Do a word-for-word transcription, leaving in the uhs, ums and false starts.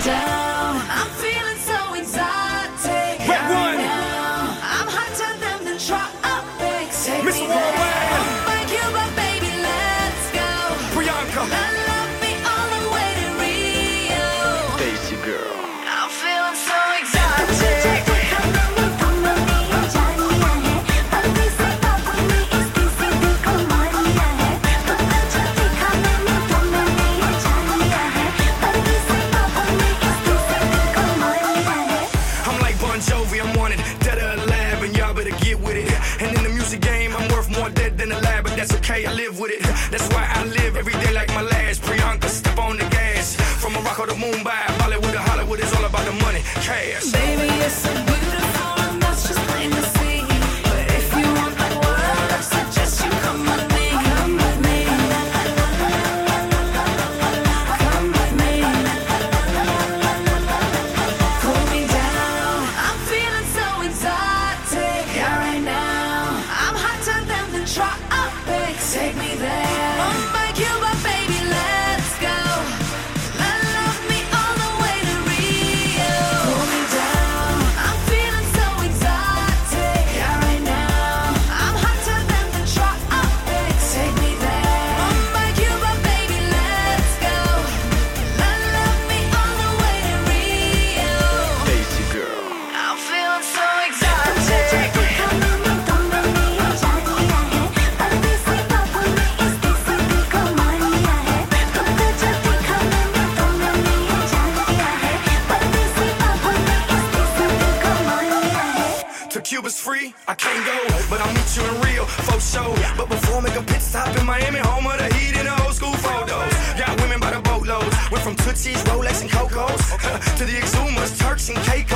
down. I'm feeling so exotic. Red one. Now. I'm hotter than the tropics. Take Mister me there. Worldwide. Oh my Cuba, baby, let's go. Priyanka. Love, love me all the way to Rio. Daisy girl. I'm feeling so exotic. I'm like Bon Jovi, I'm wanted dead or alive, and y'all better get with it. And in the music game, I'm worth more dead than alive, but that's okay, I live with it. That's why I live every day like my last. Priyanka, step on the gas. From Morocco to Mumbai, Bollywood to Hollywood, it's all about the money, cash. Baby, you're so beautiful, and that's just plain to see. But if you want the world, I suggest you come with me. Come with me. Come with me. Pull me down. I'm feeling so exotic. Yeah, right now. I'm hotter than the tropics. Take me there. Oh my Cuba, baby, let's go. Love, love me all the way to Rio. Pull me down. I'm feeling so exotic. Yeah, right now. I'm hotter than the tropics. Take me there. Oh my Cuba, baby, let's go. Love, love me all the way to Rio. Daisy girl. I'm feeling so exotic. To Cuba's free, I can't go, but I'll meet you in Rio, for sure. But before I make a pit stop in Miami, home of the heat and the old school photos. Got women by the boatloads, went from Tootsie's, Rolex and Cocos to the Exumas, Turks and Caicos.